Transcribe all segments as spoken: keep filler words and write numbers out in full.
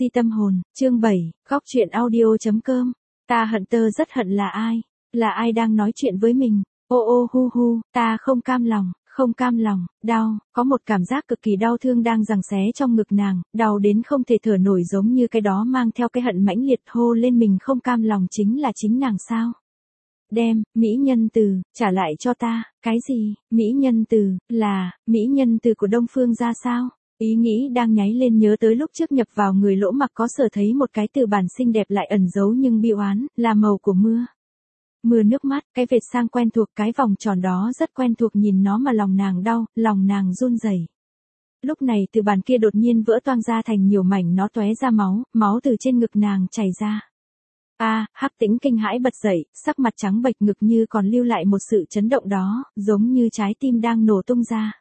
Si tâm hồn, chương bảy, góc truyện audio.com. Ta hận tơ rất hận là ai? Là ai đang nói chuyện với mình? Ô ô hu hu, ta không cam lòng, không cam lòng, đau, có một cảm giác cực kỳ đau thương đang giằng xé trong ngực nàng, đau đến không thể thở nổi giống như cái đó mang theo cái hận mãnh liệt hô lên mình không cam lòng chính là chính nàng sao? Đem, mỹ nhân từ, trả lại cho ta, cái gì, mỹ nhân từ, là, mỹ nhân từ của Đông Phương ra sao? Ý nghĩ đang nháy lên nhớ tới lúc trước nhập vào người Lỗ Mặc có sở thấy một cái từ bản xinh đẹp lại ẩn giấu nhưng bi oán, là màu của mưa. Mưa nước mắt, cái vệt sang quen thuộc, cái vòng tròn đó rất quen thuộc, nhìn nó mà lòng nàng đau, lòng nàng run rẩy. Lúc này từ bàn kia đột nhiên vỡ toang ra thành nhiều mảnh, nó tóe ra máu, máu từ trên ngực nàng chảy ra. A, à, Hắc Tĩnh kinh hãi bật dậy, sắc mặt trắng bệch, ngực như còn lưu lại một sự chấn động đó, giống như trái tim đang nổ tung ra.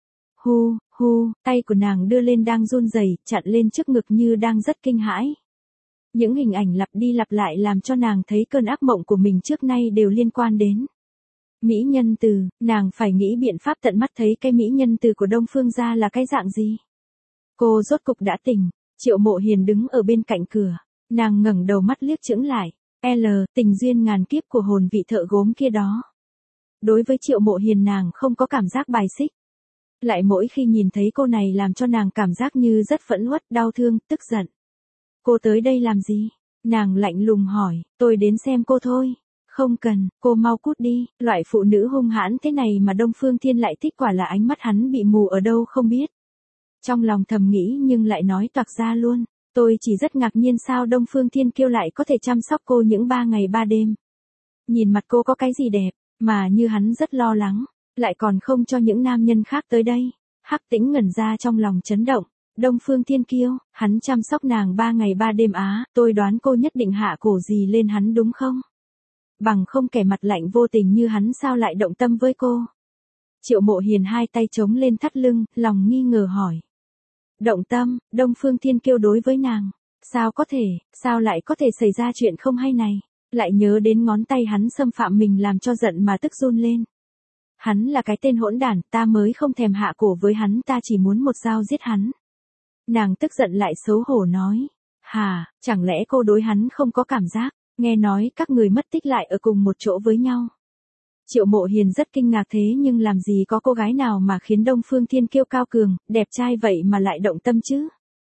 Hu, hu, tay của nàng đưa lên đang run rẩy, chặn lên trước ngực như đang rất kinh hãi. Những hình ảnh lặp đi lặp lại làm cho nàng thấy cơn ác mộng của mình trước nay đều liên quan đến mỹ nhân từ, nàng phải nghĩ biện pháp tận mắt thấy cái mỹ nhân từ của Đông Phương gia là cái dạng gì. Cô rốt cục đã tỉnh, Triệu Mộ Hiền đứng ở bên cạnh cửa, nàng ngẩng đầu mắt liếc chững lại, L, tình duyên ngàn kiếp của hồn vị thợ gốm kia đó. Đối với Triệu Mộ Hiền nàng không có cảm giác bài xích. Lại mỗi khi nhìn thấy cô này làm cho nàng cảm giác như rất phẫn uất, đau thương, tức giận. Cô tới đây làm gì? Nàng lạnh lùng hỏi, tôi đến xem cô thôi. Không cần, cô mau cút đi, loại phụ nữ hung hãn thế này mà Đông Phương Thiên lại thích, quả là ánh mắt hắn bị mù ở đâu không biết. Trong lòng thầm nghĩ nhưng lại nói toạc ra luôn, tôi chỉ rất ngạc nhiên sao Đông Phương Thiên Kiêu lại có thể chăm sóc cô những ba ngày ba đêm. Nhìn mặt cô có cái gì đẹp, mà như hắn rất lo lắng, lại còn không cho những nam nhân khác tới đây. Hắc Tĩnh ngẩn ra trong lòng chấn động. Đông Phương Thiên Kiêu, hắn chăm sóc nàng ba ngày ba đêm á, tôi đoán cô nhất định hạ cổ gì lên hắn đúng không? Bằng không kẻ mặt lạnh vô tình như hắn sao lại động tâm với cô? Triệu Mộ Hiền hai tay chống lên thắt lưng, lòng nghi ngờ hỏi. Động tâm, Đông Phương Thiên Kiêu đối với nàng, sao có thể, sao lại có thể xảy ra chuyện không hay này? Lại nhớ đến ngón tay hắn xâm phạm mình làm cho giận mà tức run lên. Hắn là cái tên hỗn đản, ta mới không thèm hạ cổ với hắn, ta chỉ muốn một dao giết hắn. Nàng tức giận lại xấu hổ nói. Hà, chẳng lẽ cô đối hắn không có cảm giác, nghe nói các người mất tích lại ở cùng một chỗ với nhau. Triệu Mộ Hiền rất kinh ngạc, thế nhưng làm gì có cô gái nào mà khiến Đông Phương Thiên Kiêu cao cường, đẹp trai vậy mà lại động tâm chứ.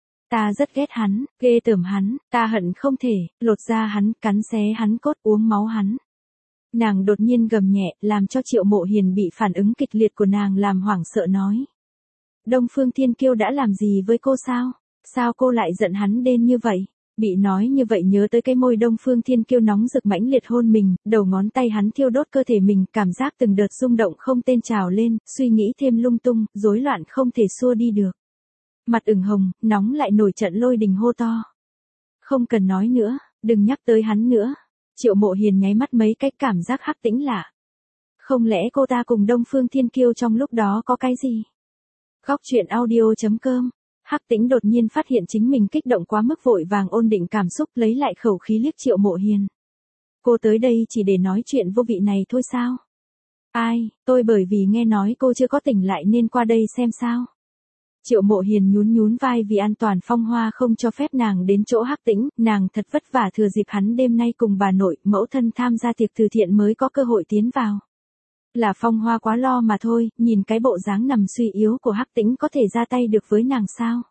Ta rất ghét hắn, ghê tởm hắn, ta hận không thể, lột da hắn, cắn xé hắn cốt, uống máu hắn. Nàng đột nhiên gầm nhẹ, làm cho Triệu Mộ Hiền bị phản ứng kịch liệt của nàng làm hoảng sợ nói. Đông Phương Thiên Kiêu đã làm gì với cô sao? Sao cô lại giận hắn đến như vậy? Bị nói như vậy nhớ tới cái môi Đông Phương Thiên Kiêu nóng rực mãnh liệt hôn mình, đầu ngón tay hắn thiêu đốt cơ thể mình, cảm giác từng đợt rung động không tên trào lên, suy nghĩ thêm lung tung, rối loạn không thể xua đi được. Mặt ửng hồng, nóng lại nổi trận lôi đình hô to. Không cần nói nữa, đừng nhắc tới hắn nữa. Triệu Mộ Hiền nháy mắt mấy cái, cảm giác Hắc Tĩnh lạ. Không lẽ cô ta cùng Đông Phương Thiên Kiêu trong lúc đó có cái gì? Góc truyện audio.com. Hắc Tĩnh đột nhiên phát hiện chính mình kích động quá mức, vội vàng ổn định cảm xúc, lấy lại khẩu khí liếc Triệu Mộ Hiền. Cô tới đây chỉ để nói chuyện vô vị này thôi sao? Ai, tôi bởi vì nghe nói cô chưa có tỉnh lại nên qua đây xem sao. Triệu Mộ Hiền nhún nhún vai, vì an toàn Phong Hoa không cho phép nàng đến chỗ Hắc Tĩnh, nàng thật vất vả thừa dịp hắn đêm nay cùng bà nội, mẫu thân tham gia tiệc từ thiện mới có cơ hội tiến vào. Là Phong Hoa quá lo mà thôi, nhìn cái bộ dáng nằm suy yếu của Hắc Tĩnh có thể ra tay được với nàng sao?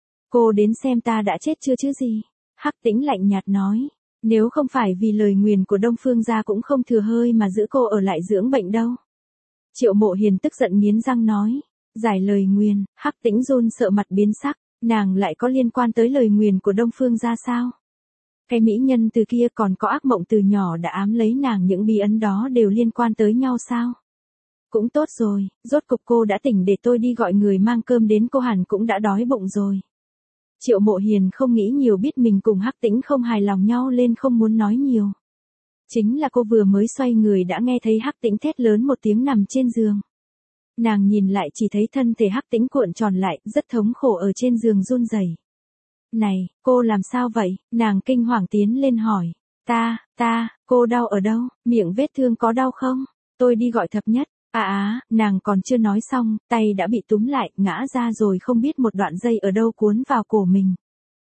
Cô đến xem ta đã chết chưa chứ gì? Hắc Tĩnh lạnh nhạt nói, nếu không phải vì lời nguyền của Đông Phương gia cũng không thừa hơi mà giữ cô ở lại dưỡng bệnh đâu. Triệu Mộ Hiền tức giận nghiến răng nói, giải lời nguyền. Hắc Tĩnh run sợ mặt biến sắc, nàng lại có liên quan tới lời nguyền của Đông Phương gia sao? Cái mỹ nhân từ kia còn có ác mộng từ nhỏ đã ám lấy nàng, những bí ấn đó đều liên quan tới nhau sao? Cũng tốt rồi, rốt cục cô đã tỉnh, để tôi đi gọi người mang cơm đến, cô hẳn cũng đã đói bụng rồi. Triệu Mộ Hiền không nghĩ nhiều, biết mình cùng Hắc Tĩnh không hài lòng nhau lên không muốn nói nhiều. Chính là cô vừa mới xoay người đã nghe thấy Hắc Tĩnh thét lớn một tiếng nằm trên giường. Nàng nhìn lại chỉ thấy thân thể Hắc Tĩnh cuộn tròn lại, rất thống khổ ở trên giường run rẩy. Này, cô làm sao vậy? Nàng kinh hoàng tiến lên hỏi. Ta, ta, cô đau ở đâu? Miệng vết thương có đau không? Tôi đi gọi thập nhất. À á, nàng còn chưa nói xong, tay đã bị túm lại, ngã ra rồi, không biết một đoạn dây ở đâu cuốn vào cổ mình.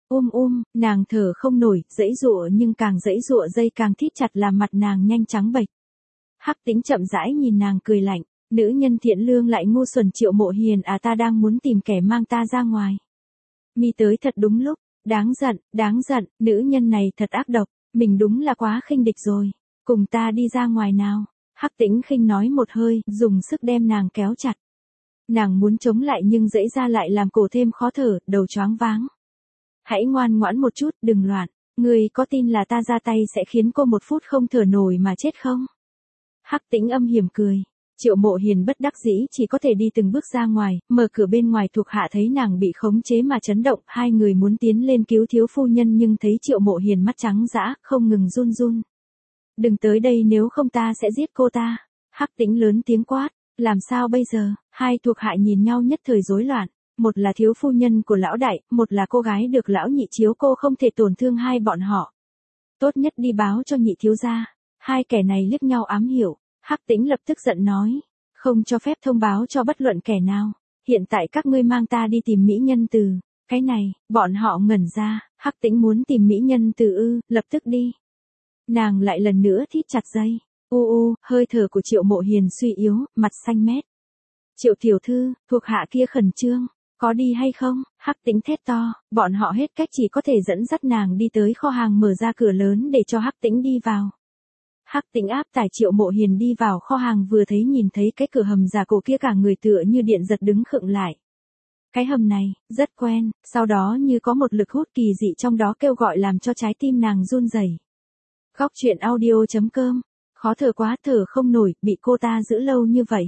Um um, nàng thở không nổi, giãy giụa nhưng càng giãy giụa dây càng thít chặt làm mặt nàng nhanh trắng bệch. Hắc Tĩnh chậm rãi nhìn nàng cười lạnh, nữ nhân thiện lương lại ngu xuẩn Triệu Mộ Hiền à, ta đang muốn tìm kẻ mang ta ra ngoài. Mi tới thật đúng lúc, đáng giận, đáng giận, nữ nhân này thật ác độc, mình đúng là quá khinh địch rồi, cùng ta đi ra ngoài nào. Hắc Tĩnh khinh nói một hơi, dùng sức đem nàng kéo chặt. Nàng muốn chống lại nhưng dãy ra lại làm cổ thêm khó thở, đầu choáng váng. Hãy ngoan ngoãn một chút, đừng loạn, ngươi có tin là ta ra tay sẽ khiến cô một phút không thở nổi mà chết không? Hắc Tĩnh âm hiểm cười. Triệu Mộ Hiền bất đắc dĩ chỉ có thể đi từng bước ra ngoài, mở cửa bên ngoài thuộc hạ thấy nàng bị khống chế mà chấn động, hai người muốn tiến lên cứu thiếu phu nhân nhưng thấy Triệu Mộ Hiền mắt trắng dã, không ngừng run run. Đừng tới đây nếu không ta sẽ giết cô ta. Hắc Tĩnh lớn tiếng quát, làm sao bây giờ? Hai thuộc hạ nhìn nhau nhất thời rối loạn, một là thiếu phu nhân của lão đại, một là cô gái được lão nhị chiếu cô, không thể tổn thương hai bọn họ. Tốt nhất đi báo cho nhị thiếu gia. Hai kẻ này liếc nhau ám hiểu. Hắc Tĩnh lập tức giận nói, không cho phép thông báo cho bất luận kẻ nào, hiện tại các ngươi mang ta đi tìm mỹ nhân từ. Cái này, bọn họ ngẩn ra, Hắc Tĩnh muốn tìm mỹ nhân từ ư, lập tức đi. Nàng lại lần nữa thít chặt dây, u u, hơi thở của Triệu Mộ Hiền suy yếu, mặt xanh mét. Triệu tiểu thư, thuộc hạ kia khẩn trương, có đi hay không? Hắc Tĩnh thét to, bọn họ hết cách chỉ có thể dẫn dắt nàng đi tới kho hàng, mở ra cửa lớn để cho Hắc Tĩnh đi vào. Hắc Tĩnh áp tải Triệu Mộ Hiền đi vào kho hàng, vừa thấy nhìn thấy cái cửa hầm giả cổ kia cả người tựa như điện giật đứng khựng lại. Cái hầm này, rất quen, sau đó như có một lực hút kỳ dị trong đó kêu gọi làm cho trái tim nàng run rẩy. Góc truyện audio chấm com, khó thở quá, thở không nổi, bị cô ta giữ lâu như vậy.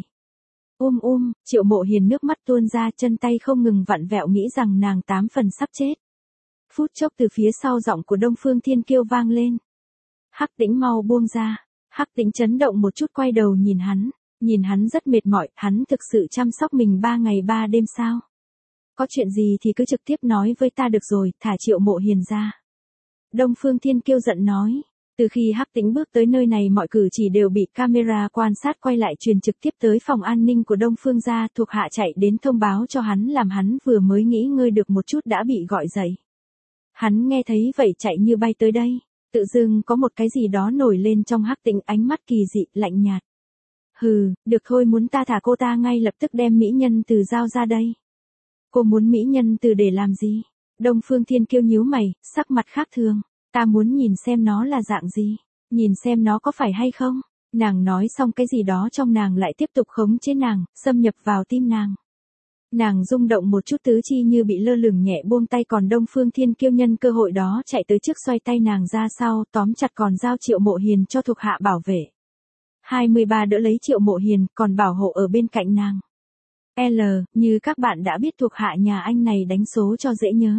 Um um, Triệu Mộ Hiền nước mắt tuôn ra, chân tay không ngừng vặn vẹo, nghĩ rằng nàng tám phần sắp chết. Phút chốc từ phía sau giọng của Đông Phương Thiên Kiêu vang lên. Hắc Tĩnh mau buông ra. Hắc Tĩnh chấn động một chút, quay đầu nhìn hắn, nhìn hắn rất mệt mỏi, hắn thực sự chăm sóc mình ba ngày ba đêm sao? Có chuyện gì thì cứ trực tiếp nói với ta được rồi, thả Triệu Mộ Hiền ra. Đông Phương Thiên Kiêu giận nói, từ khi Hắc Tĩnh bước tới nơi này mọi cử chỉ đều bị camera quan sát quay lại, truyền trực tiếp tới phòng an ninh của Đông Phương gia, thuộc hạ chạy đến thông báo cho hắn, làm hắn vừa mới nghỉ ngơi được một chút đã bị gọi dậy. Hắn nghe thấy vậy chạy như bay tới đây. Tự dưng có một cái gì đó nổi lên trong Hắc Tĩnh, ánh mắt kỳ dị, lạnh nhạt. Hừ, được thôi, muốn ta thả cô ta ngay lập tức đem mỹ nhân từ giao ra đây. Cô muốn mỹ nhân từ để làm gì? Đông Phương Thiên Kiêu nhíu mày, sắc mặt khác thường. Ta muốn nhìn xem nó là dạng gì, nhìn xem nó có phải hay không. Nàng nói xong cái gì đó trong nàng lại tiếp tục khống chế nàng, xâm nhập vào tim nàng. Nàng rung động một chút, tứ chi như bị lơ lửng nhẹ buông tay, còn Đông Phương Thiên Kiêu nhân cơ hội đó chạy tới trước, xoay tay nàng ra sau, tóm chặt, còn giao Triệu Mộ Hiền cho thuộc hạ bảo vệ. hai mươi ba đỡ lấy Triệu Mộ Hiền, còn bảo hộ ở bên cạnh nàng. L, như các bạn đã biết thuộc hạ nhà anh này đánh số cho dễ nhớ.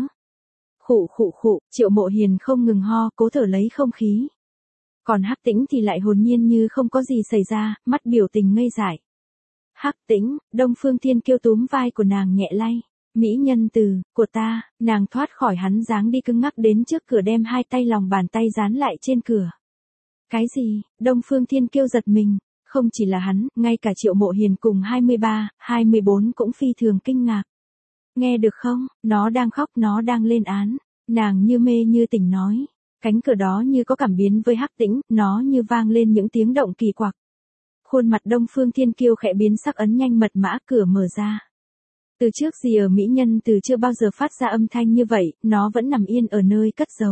Khụ khụ khụ, Triệu Mộ Hiền không ngừng ho, cố thở lấy không khí. Còn Hắc Tĩnh thì lại hồn nhiên như không có gì xảy ra, mắt biểu tình ngây dại. Hắc Tĩnh, Đông Phương Thiên Kiêu túm vai của nàng nhẹ lay. Mỹ nhân từ, của ta, nàng thoát khỏi hắn dáng đi cứng ngắc đến trước cửa, đem hai tay lòng bàn tay dán lại trên cửa. Cái gì? Đông Phương Thiên Kiêu giật mình, không chỉ là hắn, ngay cả Triệu Mộ Hiền cùng hai mươi ba, hai mươi bốn cũng phi thường kinh ngạc. Nghe được không, nó đang khóc, nó đang lên án. Nàng như mê như tỉnh nói. Cánh cửa đó như có cảm biến với Hắc Tĩnh, nó như vang lên những tiếng động kỳ quặc. Khuôn mặt Đông Phương Thiên Kiêu khẽ biến sắc, ấn nhanh mật mã, cửa mở ra. Từ trước gì ở mỹ nhân từ chưa bao giờ phát ra âm thanh như vậy, nó vẫn nằm yên ở nơi cất giấu.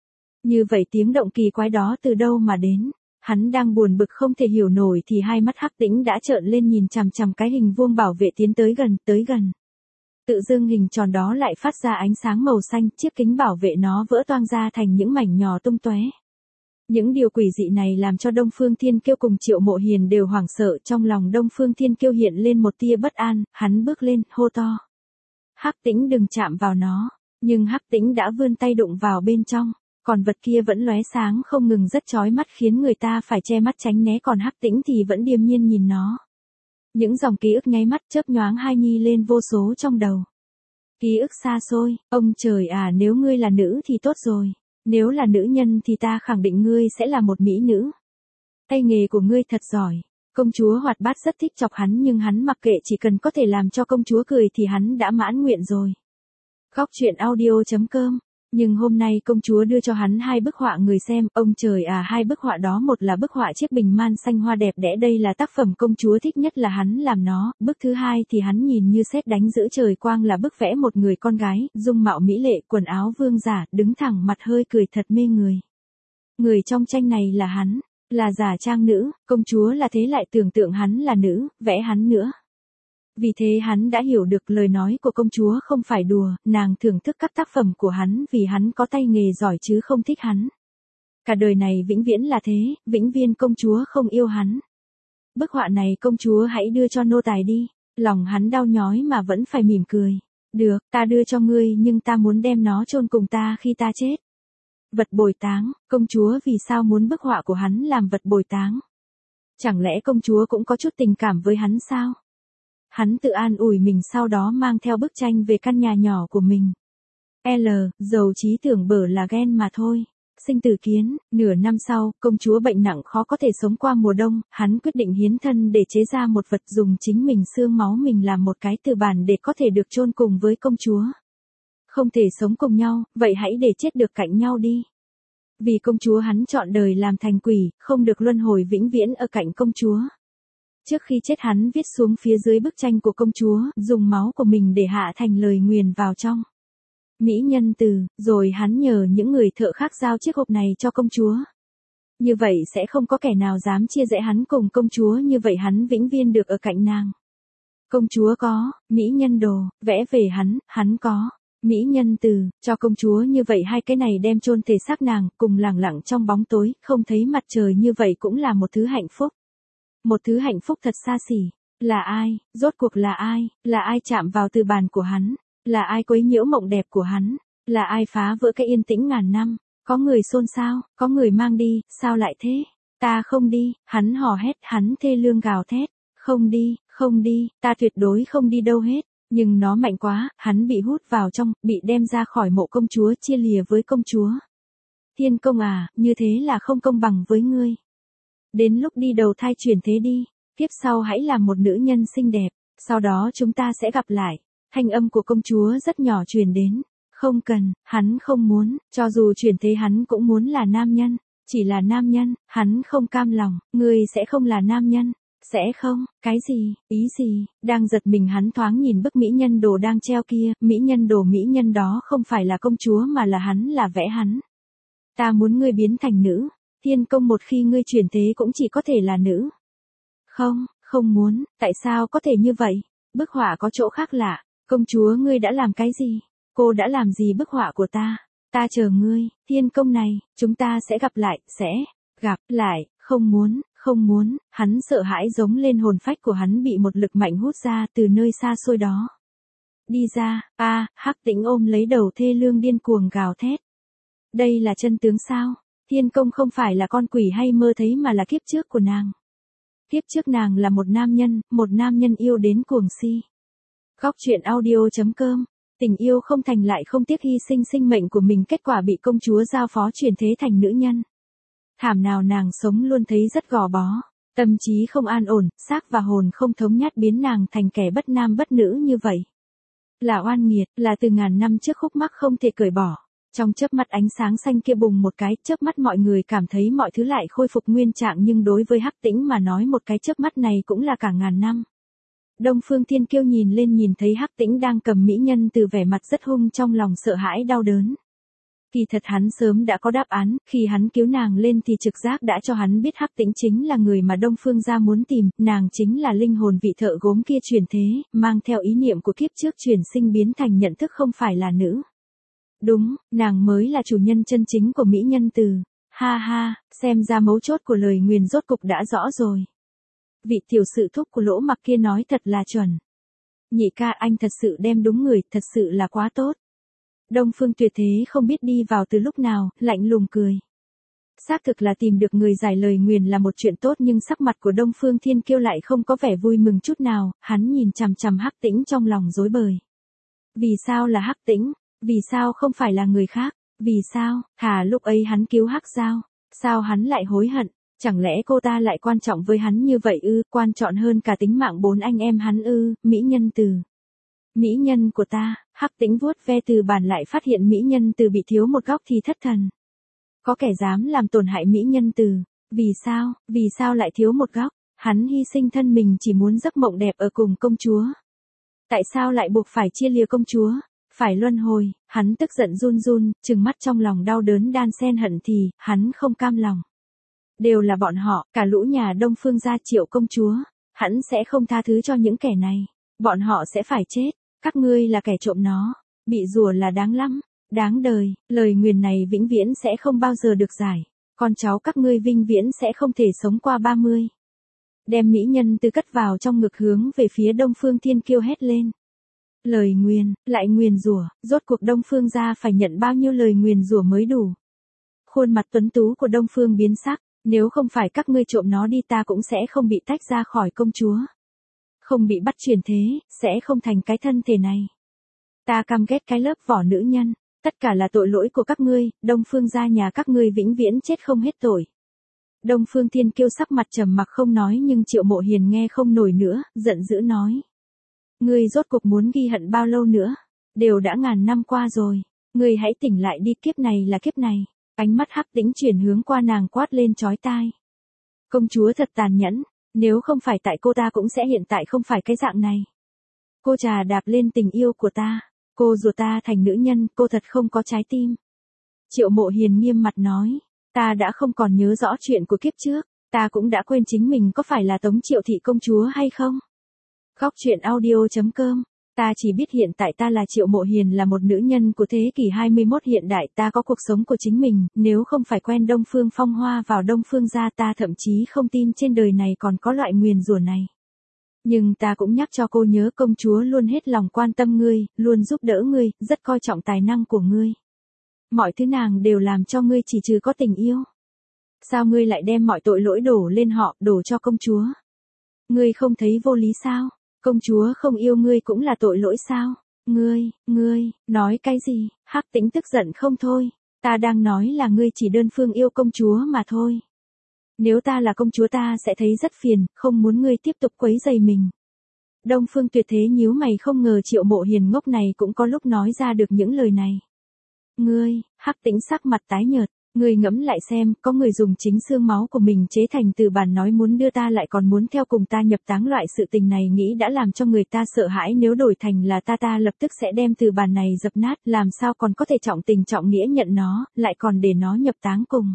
Như vậy tiếng động kỳ quái đó từ đâu mà đến? Hắn đang buồn bực không thể hiểu nổi thì hai mắt Hắc Tĩnh đã trợn lên, nhìn chằm chằm cái hình vuông bảo vệ tiến tới gần, tới gần. Tự dưng hình tròn đó lại phát ra ánh sáng màu xanh, chiếc kính bảo vệ nó vỡ toang ra thành những mảnh nhỏ tung tóe. Những điều quỷ dị này làm cho Đông Phương Thiên Kiêu cùng Triệu Mộ Hiền đều hoảng sợ, trong lòng Đông Phương Thiên Kiêu hiện lên một tia bất an, hắn bước lên, hô to. Hắc Tĩnh đừng chạm vào nó, nhưng Hắc Tĩnh đã vươn tay đụng vào bên trong, còn vật kia vẫn lóe sáng không ngừng, rất chói mắt khiến người ta phải che mắt tránh né, còn Hắc Tĩnh thì vẫn điềm nhiên nhìn nó. Những dòng ký ức nháy mắt chớp nhoáng hai nhi lên vô số trong đầu. Ký ức xa xôi, ông trời à, nếu ngươi là nữ thì tốt rồi. Nếu là nữ nhân thì ta khẳng định ngươi sẽ là một mỹ nữ. Tay nghề của ngươi thật giỏi. Công chúa hoạt bát rất thích chọc hắn, nhưng hắn mặc kệ, chỉ cần có thể làm cho công chúa cười thì hắn đã mãn nguyện rồi. Góc truyện audio chấm com Nhưng hôm nay công chúa đưa cho hắn hai bức họa người xem, ông trời à, hai bức họa đó, một là bức họa chiếc bình man xanh hoa đẹp đẽ, đây là tác phẩm công chúa thích nhất là hắn làm nó, bức thứ hai thì hắn nhìn như sét đánh giữa trời quang, là bức vẽ một người con gái, dung mạo mỹ lệ, quần áo vương giả, đứng thẳng mặt hơi cười thật mê người. Người trong tranh này là hắn, là giả trang nữ, công chúa là thế lại tưởng tượng hắn là nữ, vẽ hắn nữa. Vì thế hắn đã hiểu được lời nói của công chúa không phải đùa, nàng thưởng thức các tác phẩm của hắn vì hắn có tay nghề giỏi chứ không thích hắn. Cả đời này vĩnh viễn là thế, vĩnh viên công chúa không yêu hắn. Bức họa này công chúa hãy đưa cho nô tài đi, lòng hắn đau nhói mà vẫn phải mỉm cười. Được, ta đưa cho ngươi, nhưng ta muốn đem nó chôn cùng ta khi ta chết. Vật bồi táng, công chúa vì sao muốn bức họa của hắn làm vật bồi táng? Chẳng lẽ công chúa cũng có chút tình cảm với hắn sao? Hắn tự an ủi mình, sau đó mang theo bức tranh về căn nhà nhỏ của mình. L, dầu trí tưởng bở là ghen mà thôi. Sinh tử kiến, nửa năm sau, công chúa bệnh nặng khó có thể sống qua mùa đông, hắn quyết định hiến thân để chế ra một vật, dùng chính mình xương máu mình làm một cái từ bản để có thể được chôn cùng với công chúa. Không thể sống cùng nhau, vậy hãy để chết được cạnh nhau đi. Vì công chúa hắn chọn đời làm thành quỷ, không được luân hồi vĩnh viễn ở cạnh công chúa. Trước khi chết hắn viết xuống phía dưới bức tranh của công chúa, dùng máu của mình để hạ thành lời nguyền vào trong. Mỹ nhân từ, rồi hắn nhờ những người thợ khác giao chiếc hộp này cho công chúa. Như vậy sẽ không có kẻ nào dám chia rẽ hắn cùng công chúa, như vậy hắn vĩnh viễn được ở cạnh nàng. Công chúa có, mỹ nhân đồ, vẽ về hắn, hắn có. Mỹ nhân từ, cho công chúa, như vậy hai cái này đem chôn thể xác nàng, cùng lẳng lặng trong bóng tối, không thấy mặt trời, như vậy cũng là một thứ hạnh phúc. Một thứ hạnh phúc thật xa xỉ. Là ai, rốt cuộc là ai, là ai chạm vào từ bàn của hắn, là ai quấy nhiễu mộng đẹp của hắn, là ai phá vỡ cái yên tĩnh ngàn năm, có người xôn xao, có người mang đi, sao lại thế, ta không đi, hắn hò hét, hắn thê lương gào thét, không đi, không đi, ta tuyệt đối không đi đâu hết. Nhưng nó mạnh quá, hắn bị hút vào trong, bị đem ra khỏi mộ công chúa, chia lìa với công chúa. Thiên công à, như thế là không công bằng với ngươi. Đến lúc đi đầu thai chuyển thế đi, kiếp sau hãy làm một nữ nhân xinh đẹp, sau đó chúng ta sẽ gặp lại. Thanh âm của công chúa rất nhỏ truyền đến. Không cần, hắn không muốn, cho dù chuyển thế hắn cũng muốn là nam nhân, chỉ là nam nhân, hắn không cam lòng, ngươi sẽ không là nam nhân. Sẽ không, cái gì, ý gì, đang giật mình hắn thoáng nhìn bức mỹ nhân đồ đang treo kia, mỹ nhân đồ mỹ nhân đó không phải là công chúa mà là hắn, là vẽ hắn. Ta muốn ngươi biến thành nữ, thiên công, một khi ngươi chuyển thế cũng chỉ có thể là nữ. Không, không muốn, tại sao có thể như vậy, bức họa có chỗ khác lạ, công chúa ngươi đã làm cái gì, cô đã làm gì bức họa của ta, ta chờ ngươi, thiên công này, chúng ta sẽ gặp lại, sẽ gặp lại, không muốn. Không muốn, hắn sợ hãi giống lên, hồn phách của hắn bị một lực mạnh hút ra từ nơi xa xôi đó. Đi ra, a, à, Hắc Tĩnh ôm lấy đầu thê lương điên cuồng gào thét. Đây là chân tướng sao? Thiên công không phải là con quỷ hay mơ thấy mà là kiếp trước của nàng. Kiếp trước nàng là một nam nhân, một nam nhân yêu đến cuồng si. Góc truyện audio chấm com. Tình yêu không thành lại không tiếc hy sinh sinh mệnh của mình, kết quả bị công chúa giao phó chuyển thế thành nữ nhân. Thảm nào nàng sống luôn thấy rất gò bó, tâm trí không an ổn, xác và hồn không thống nhất, biến nàng thành kẻ bất nam bất nữ như vậy. Là oan nghiệt, là từ ngàn năm trước khúc mắc không thể cởi bỏ. Trong chớp mắt ánh sáng xanh kia bùng một cái, chớp mắt mọi người cảm thấy mọi thứ lại khôi phục nguyên trạng, nhưng đối với Hắc Tĩnh mà nói một cái chớp mắt này cũng là cả ngàn năm. Đông Phương Thiên Kiêu nhìn lên nhìn thấy Hắc Tĩnh đang cầm mỹ nhân từ, vẻ mặt rất hung, trong lòng sợ hãi đau đớn. Kỳ thật hắn sớm đã có đáp án, khi hắn cứu nàng lên thì trực giác đã cho hắn biết Hắc Tĩnh chính là người mà Đông Phương gia muốn tìm, nàng chính là linh hồn vị thợ gốm kia chuyển thế, mang theo ý niệm của kiếp trước chuyển sinh biến thành nhận thức không phải là nữ. Đúng, nàng mới là chủ nhân chân chính của mỹ nhân từ. Ha ha, xem ra mấu chốt của lời nguyền rốt cục đã rõ rồi. Vị tiểu sự thúc của Lỗ Mặc kia nói thật là chuẩn. Nhị ca, anh thật sự đem đúng người, thật sự là quá tốt. Đông Phương Tuyệt Thế không biết đi vào từ lúc nào, lạnh lùng cười. Xác thực là tìm được người giải lời nguyền là một chuyện tốt, nhưng sắc mặt của Đông Phương Thiên Kiêu lại không có vẻ vui mừng chút nào, hắn nhìn chằm chằm Hắc Tĩnh trong lòng rối bời. Vì sao là Hắc Tĩnh? Vì sao không phải là người khác? Vì sao, thà lúc ấy hắn cứu Hắc Giao, sao hắn lại hối hận? Chẳng lẽ cô ta lại quan trọng với hắn như vậy ư, quan trọng hơn cả tính mạng bốn anh em hắn ư, mỹ nhân từ. Mỹ nhân của ta, Hắc Tĩnh vuốt ve từ bàn lại phát hiện mỹ nhân từ bị thiếu một góc thì thất thần. Có kẻ dám làm tổn hại mỹ nhân từ, vì sao, vì sao lại thiếu một góc, hắn hy sinh thân mình chỉ muốn giấc mộng đẹp ở cùng công chúa. Tại sao lại buộc phải chia lìa công chúa, phải luân hồi, hắn tức giận run run, trừng mắt trong lòng đau đớn đan xen hận thì, hắn không cam lòng. Đều là bọn họ, cả lũ nhà Đông Phương gia Triệu công chúa, hắn sẽ không tha thứ cho những kẻ này, bọn họ sẽ phải chết, các ngươi là kẻ trộm nó, bị rủa là đáng lắm, đáng đời, lời nguyền này vĩnh viễn sẽ không bao giờ được giải, con cháu các ngươi vĩnh viễn sẽ không thể sống qua ba mươi. Đem mỹ nhân từ cất vào trong ngực hướng về phía Đông Phương Thiên Kiêu hét lên. Lời nguyền, lại nguyền rủa, rốt cuộc Đông Phương gia phải nhận bao nhiêu lời nguyền rủa mới đủ. Khuôn mặt tuấn tú của Đông Phương biến sắc, nếu không phải các ngươi trộm nó đi ta cũng sẽ không bị tách ra khỏi công chúa. Không bị bắt chuyển thế, sẽ không thành cái thân thể này. Ta căm ghét cái lớp vỏ nữ nhân, tất cả là tội lỗi của các ngươi, Đông Phương gia nhà các ngươi vĩnh viễn chết không hết tội. Đông Phương Thiên Kiêu sắc mặt trầm mặc không nói nhưng Triệu Mộ Hiền nghe không nổi nữa, giận dữ nói. Ngươi rốt cuộc muốn ghi hận bao lâu nữa, đều đã ngàn năm qua rồi, ngươi hãy tỉnh lại đi, kiếp này là kiếp này, ánh mắt Hắc Tĩnh chuyển hướng qua nàng quát lên chói tai. Công chúa thật tàn nhẫn, nếu không phải tại cô ta cũng sẽ hiện tại không phải cái dạng này. Cô trà đạp lên tình yêu của ta, cô rùa ta thành nữ nhân, cô thật không có trái tim. Triệu Mộ Hiền nghiêm mặt nói. Ta đã không còn nhớ rõ chuyện của kiếp trước, ta cũng đã quên chính mình có phải là Tống Triệu thị công chúa hay không. Góc truyện audio chấm com, ta chỉ biết hiện tại ta là Triệu Mộ Hiền, là một nữ nhân của thế kỷ hai mươi mốt hiện đại, ta có cuộc sống của chính mình, nếu không phải quen Đông Phương Phong Hoa vào Đông Phương gia ta thậm chí không tin trên đời này còn có loại nguyền rủa này. Nhưng ta cũng nhắc cho cô nhớ công chúa luôn hết lòng quan tâm ngươi, luôn giúp đỡ ngươi, rất coi trọng tài năng của ngươi. Mọi thứ nàng đều làm cho ngươi chỉ trừ có tình yêu. Sao ngươi lại đem mọi tội lỗi đổ lên họ, đổ cho công chúa? Ngươi không thấy vô lý sao? Công chúa không yêu ngươi cũng là tội lỗi sao? Ngươi, ngươi, nói cái gì? Hắc Tĩnh tức giận không thôi. Ta đang nói là ngươi chỉ đơn phương yêu công chúa mà thôi. Nếu ta là công chúa ta sẽ thấy rất phiền, không muốn ngươi tiếp tục quấy rầy mình. Đông Phương Tuyệt thế nhíu mày, không ngờ Triệu Mộ Hiền ngốc này cũng có lúc nói ra được những lời này. Ngươi, Hắc Tĩnh sắc mặt tái nhợt, ngươi ngẫm lại xem, có người dùng chính xương máu của mình chế thành từ bản nói muốn đưa ta lại còn muốn theo cùng ta nhập táng, loại sự tình này nghĩ đã làm cho người ta sợ hãi, nếu đổi thành là ta ta lập tức sẽ đem từ bản này dập nát, làm sao còn có thể trọng tình trọng nghĩa nhận nó, lại còn để nó nhập táng cùng.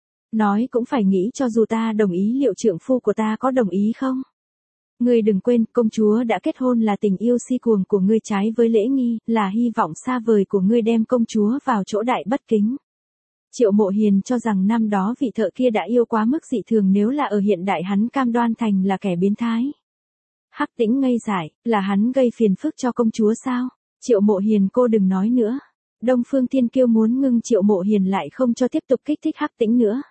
Nói cũng phải nghĩ cho dù ta đồng ý liệu trượng phu của ta có đồng ý không? Ngươi đừng quên, công chúa đã kết hôn là tình yêu si cuồng của ngươi trái với lễ nghi, là hy vọng xa vời của ngươi đem công chúa vào chỗ đại bất kính. Triệu Mộ Hiền cho rằng năm đó vị thợ kia đã yêu quá mức dị thường, nếu là ở hiện đại hắn cam đoan thành là kẻ biến thái. Hắc Tĩnh ngây dại, là hắn gây phiền phức cho công chúa sao? Triệu Mộ Hiền cô đừng nói nữa. Đông Phương Thiên Kiêu muốn ngưng Triệu Mộ Hiền lại không cho tiếp tục kích thích Hắc Tĩnh nữa.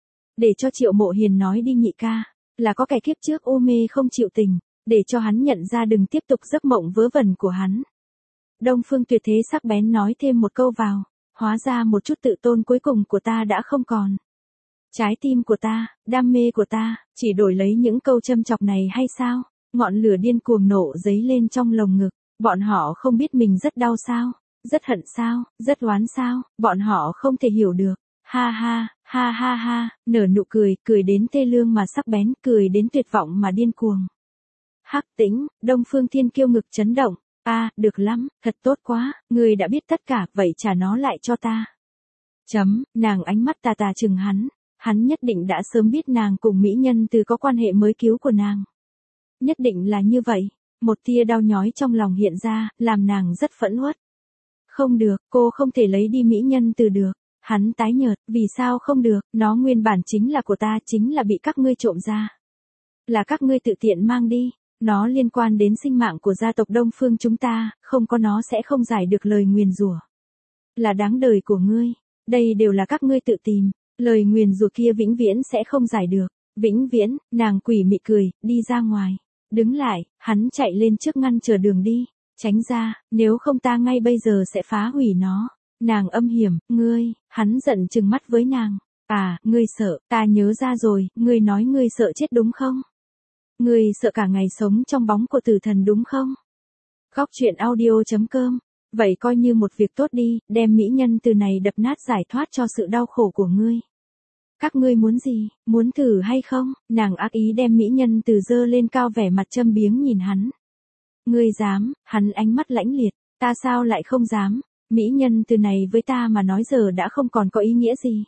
Để cho Triệu Mộ Hiền nói đi nhị ca. Là có kẻ kiếp trước u mê không chịu tình, để cho hắn nhận ra đừng tiếp tục giấc mộng vớ vẩn của hắn. Đông Phương Tuyệt thế sắc bén nói thêm một câu vào, hóa ra một chút tự tôn cuối cùng của ta đã không còn. Trái tim của ta, đam mê của ta, chỉ đổi lấy những câu châm chọc này hay sao? Ngọn lửa điên cuồng nổ dấy lên trong lồng ngực, bọn họ không biết mình rất đau sao, rất hận sao, rất oán sao, bọn họ không thể hiểu được. Ha ha, ha ha ha, nở nụ cười, cười đến thê lương mà sắc bén, cười đến tuyệt vọng mà điên cuồng. Hắc Tĩnh, Đông Phương Thiên Kiêu ngực chấn động, a, à, được lắm, thật tốt quá, ngươi đã biết tất cả, vậy trả nó lại cho ta. Chấm, nàng ánh mắt tà tà chừng hắn, hắn nhất định đã sớm biết nàng cùng mỹ nhân từ có quan hệ mới cứu của nàng. Nhất định là như vậy, một tia đau nhói trong lòng hiện ra, làm nàng rất phẫn uất. Không được, cô không thể lấy đi mỹ nhân từ được. Hắn tái nhợt, vì sao không được, nó nguyên bản chính là của ta, chính là bị các ngươi trộm ra. Là các ngươi tự tiện mang đi, nó liên quan đến sinh mạng của gia tộc Đông Phương chúng ta, không có nó sẽ không giải được lời nguyền rủa. Là đáng đời của ngươi, đây đều là các ngươi tự tìm, lời nguyền rủa kia vĩnh viễn sẽ không giải được, vĩnh viễn, nàng quỷ mị cười, đi ra ngoài, đứng lại, hắn chạy lên trước ngăn chờ đường đi, tránh ra, nếu không ta ngay bây giờ sẽ phá hủy nó. Nàng âm hiểm, ngươi, hắn giận trừng mắt với nàng. À, ngươi sợ, ta nhớ ra rồi, ngươi nói ngươi sợ chết đúng không? Ngươi sợ cả ngày sống trong bóng của tử thần đúng không? Cóc truyện audio chấm com. Vậy coi như một việc tốt đi, đem mỹ nhân từ này đập nát giải thoát cho sự đau khổ của ngươi. Các ngươi muốn gì, muốn thử hay không? Nàng ác ý đem mỹ nhân từ dơ lên cao, vẻ mặt châm biếng nhìn hắn. Ngươi dám? Hắn ánh mắt lãnh liệt. Ta sao lại không dám? Mỹ nhân từ này với ta mà nói giờ đã không còn có ý nghĩa gì.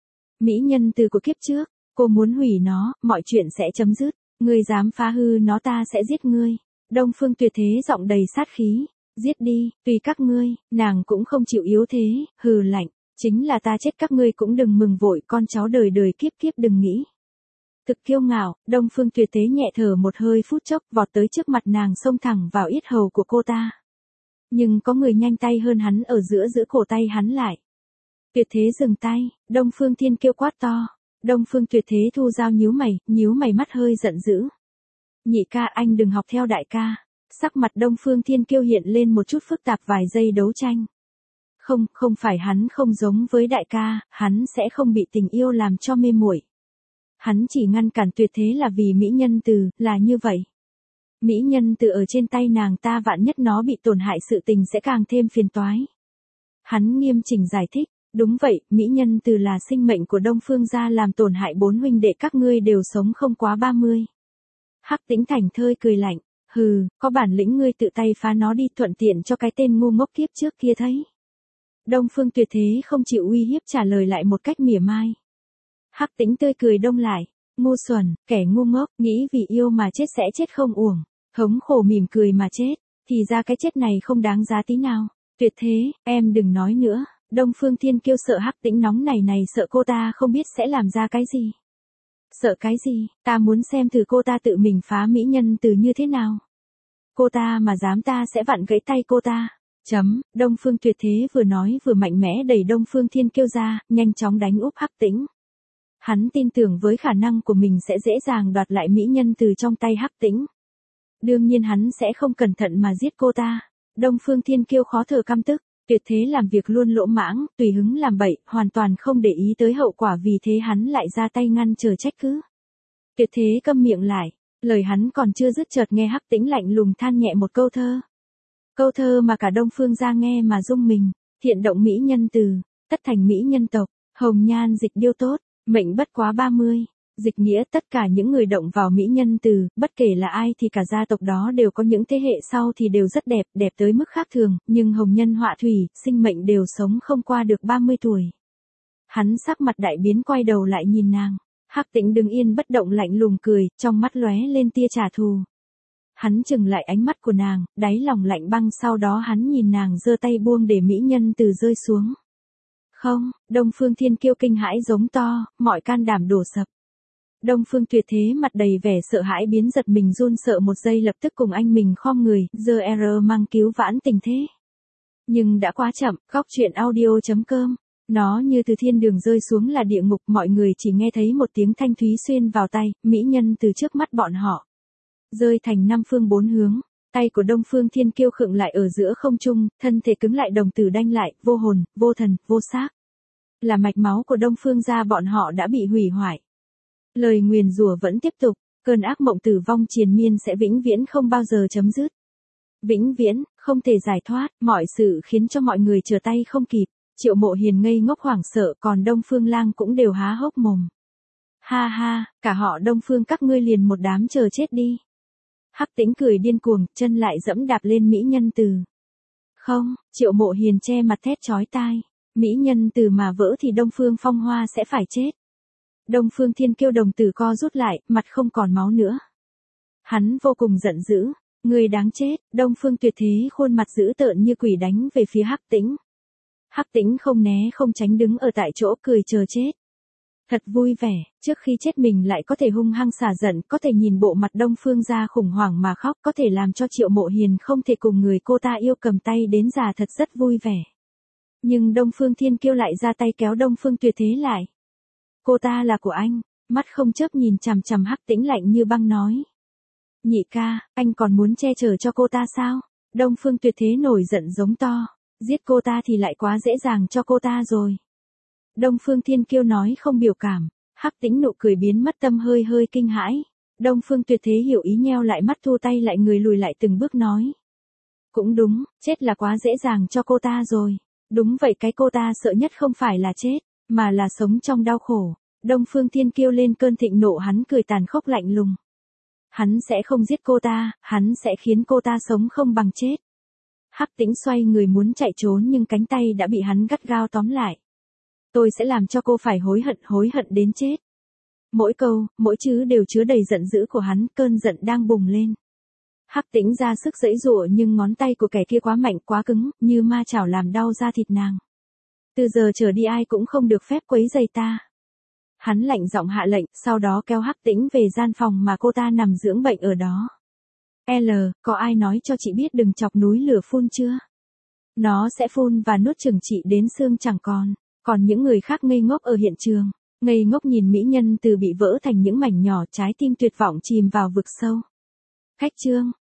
Mỹ nhân từ của kiếp trước, cô muốn hủy nó, mọi chuyện sẽ chấm dứt. Ngươi dám phá hư nó ta sẽ giết ngươi. Đông Phương Tuyệt thế giọng đầy sát khí. Giết đi, tùy các ngươi. Nàng cũng không chịu yếu thế, hừ lạnh. Chính là ta chết các ngươi cũng đừng mừng vội, con cháu đời đời kiếp kiếp đừng nghĩ. Thực kiêu ngạo, Đông Phương Tuyệt thế nhẹ thở một hơi, phút chốc vọt tới trước mặt nàng, xông thẳng vào yết hầu của cô ta. Nhưng có người nhanh tay hơn hắn ở giữa, giữ cổ tay hắn lại. Tuyệt thế dừng tay, Đông Phương Thiên Kiêu quát to. Đông Phương Tuyệt thế thu dao nhíu mày, nhíu mày mắt hơi giận dữ. Nhị ca, anh đừng học theo đại ca. Sắc mặt Đông Phương Thiên Kiêu hiện lên một chút phức tạp, vài giây đấu tranh. Không, không phải hắn không giống với đại ca, hắn sẽ không bị tình yêu làm cho mê muội. Hắn chỉ ngăn cản Tuyệt thế là vì mỹ nhân từ, là như vậy. Mỹ nhân từ ở trên tay nàng ta, vạn nhất nó bị tổn hại sự tình sẽ càng thêm phiền toái. Hắn nghiêm chỉnh giải thích, đúng vậy, mỹ nhân từ là sinh mệnh của Đông Phương gia, làm tổn hại bốn huynh đệ các ngươi đều sống không quá ba mươi. Hắc Tĩnh thảnh thơi cười lạnh, hừ, có bản lĩnh ngươi tự tay phá nó đi, thuận tiện cho cái tên ngu ngốc kiếp trước kia thấy. Đông Phương Tuyệt thế không chịu uy hiếp, trả lời lại một cách mỉa mai. Hắc Tĩnh tươi cười đông lại, ngu xuẩn, kẻ ngu ngốc, nghĩ vì yêu mà chết sẽ chết không uổng, thống khổ mỉm cười mà chết, thì ra cái chết này không đáng giá tí nào. Tuyệt thế, em đừng nói nữa. Đông Phương Thiên Kiêu sợ Hắc Tĩnh nóng này này, sợ cô ta không biết sẽ làm ra cái gì. Sợ cái gì, ta muốn xem thử cô ta tự mình phá mỹ nhân từ như thế nào. Cô ta mà dám ta sẽ vặn gãy tay cô ta. Chấm, Đông Phương Tuyệt thế vừa nói vừa mạnh mẽ đẩy Đông Phương Thiên Kiêu ra, nhanh chóng đánh úp Hắc Tĩnh. Hắn tin tưởng với khả năng của mình sẽ dễ dàng đoạt lại mỹ nhân từ trong tay Hắc Tĩnh. Đương nhiên hắn sẽ không cẩn thận mà giết cô ta. Đông Phương Thiên Kiêu khó thở căm tức, Tuyệt thế làm việc luôn lỗ mãng, tùy hứng làm bậy, hoàn toàn không để ý tới hậu quả, vì thế hắn lại ra tay ngăn trở trách cứ. Tuyệt thế câm miệng lại, lời hắn còn chưa dứt, chợt nghe Hắc Tĩnh lạnh lùng than nhẹ một câu thơ. Câu thơ mà cả Đông Phương gia nghe mà rung mình, thiện động mỹ nhân từ, tất thành mỹ nhân tộc, hồng nhan dịch điêu tốt, mệnh bất quá ba mươi. Dịch nghĩa tất cả những người động vào mỹ nhân từ, bất kể là ai thì cả gia tộc đó đều có những thế hệ sau thì đều rất đẹp, đẹp tới mức khác thường, nhưng hồng nhân họa thủy, sinh mệnh đều sống không qua được ba mươi tuổi. Hắn sắc mặt đại biến, quay đầu lại nhìn nàng. Hắc Tĩnh đứng yên bất động, lạnh lùng cười, trong mắt lóe lên tia trả thù. Hắn chừng lại ánh mắt của nàng, đáy lòng lạnh băng, sau đó hắn nhìn nàng giơ tay buông để mỹ nhân từ rơi xuống. Không, Đông Phương Thiên Kiêu kinh hãi giống to, mọi can đảm đổ sập. Đông Phương Tuyệt thế mặt đầy vẻ sợ hãi, biến giật mình run sợ một giây, lập tức cùng anh mình khom người, giơ R mang cứu vãn tình thế. Nhưng đã quá chậm. Cóc truyện audio chấm com. Nó như từ thiên đường rơi xuống là địa ngục, mọi người chỉ nghe thấy một tiếng thanh thúy xuyên vào tai, mỹ nhân từ trước mắt bọn họ rơi thành năm phương bốn hướng. Tay của Đông Phương Thiên Kiêu khựng lại ở giữa không trung, thân thể cứng lại, đồng tử đanh lại, vô hồn, vô thần, vô xác. Là mạch máu của Đông Phương gia bọn họ đã bị hủy hoại. Lời nguyền rủa vẫn tiếp tục, cơn ác mộng tử vong triền miên sẽ vĩnh viễn không bao giờ chấm dứt. Vĩnh viễn, không thể giải thoát, mọi sự khiến cho mọi người trở tay không kịp. Triệu Mộ Hiền ngây ngốc hoảng sợ, còn Đông Phương Lang cũng đều há hốc mồm. Ha ha, cả họ Đông Phương các ngươi liền một đám chờ chết đi. Hắc Tĩnh cười điên cuồng, chân lại dẫm đạp lên mỹ nhân từ. Không, Triệu Mộ Hiền che mặt thét chói tai. Mỹ nhân từ mà vỡ thì Đông Phương Phong Hoa sẽ phải chết. Đông Phương Thiên Kiêu đồng tử co rút lại, mặt không còn máu nữa. Hắn vô cùng giận dữ, người đáng chết. Đông Phương Tuyệt thế khuôn mặt dữ tợn như quỷ đánh về phía Hắc Tĩnh. Hắc Tĩnh không né không tránh, đứng ở tại chỗ cười chờ chết. Thật vui vẻ, trước khi chết mình lại có thể hung hăng xả giận, có thể nhìn bộ mặt Đông Phương gia khủng hoảng mà khóc, có thể làm cho Triệu Mộ Hiền không thể cùng người cô ta yêu cầm tay đến già, thật rất vui vẻ. Nhưng Đông Phương Thiên Kiêu lại ra tay kéo Đông Phương Tuyệt thế lại. Cô ta là của anh, mắt không chớp nhìn chằm chằm Hắc Tĩnh, lạnh như băng nói. Nhị ca, anh còn muốn che chở cho cô ta sao? Đông Phương Tuyệt thế nổi giận giống to. Giết cô ta thì lại quá dễ dàng cho cô ta rồi. Đông Phương Thiên Kiêu nói không biểu cảm. Hắc Tĩnh nụ cười biến mất, tâm hơi hơi kinh hãi. Đông Phương Tuyệt thế hiểu ý, nheo lại mắt, thu tay lại, người lùi lại từng bước nói. Cũng đúng, chết là quá dễ dàng cho cô ta rồi. Đúng vậy, cái cô ta sợ nhất không phải là chết, mà là sống trong đau khổ. Đông Phương Thiên kêu lên cơn thịnh nộ, hắn cười tàn khốc lạnh lùng. Hắn sẽ không giết cô ta, hắn sẽ khiến cô ta sống không bằng chết. Hắc Tĩnh xoay người muốn chạy trốn nhưng cánh tay đã bị hắn gắt gao tóm lại. Tôi sẽ làm cho cô phải hối hận, hối hận đến chết. Mỗi câu, mỗi chữ đều chứa đầy giận dữ của hắn, cơn giận đang bùng lên. Hắc Tĩnh ra sức giãy giụa nhưng ngón tay của kẻ kia quá mạnh, quá cứng, như ma chảo làm đau da thịt nàng. Từ giờ trở đi ai cũng không được phép quấy rầy ta. Hắn lạnh giọng hạ lệnh, sau đó kéo Hắc Tĩnh về gian phòng mà cô ta nằm dưỡng bệnh ở đó. L, có ai nói cho chị biết đừng chọc núi lửa phun chưa? Nó sẽ phun và nuốt chửng chị đến xương chẳng còn. Còn những người khác ngây ngốc ở hiện trường, ngây ngốc nhìn mỹ nhân từ bị vỡ thành những mảnh nhỏ, trái tim tuyệt vọng chìm vào vực sâu. Khách trương,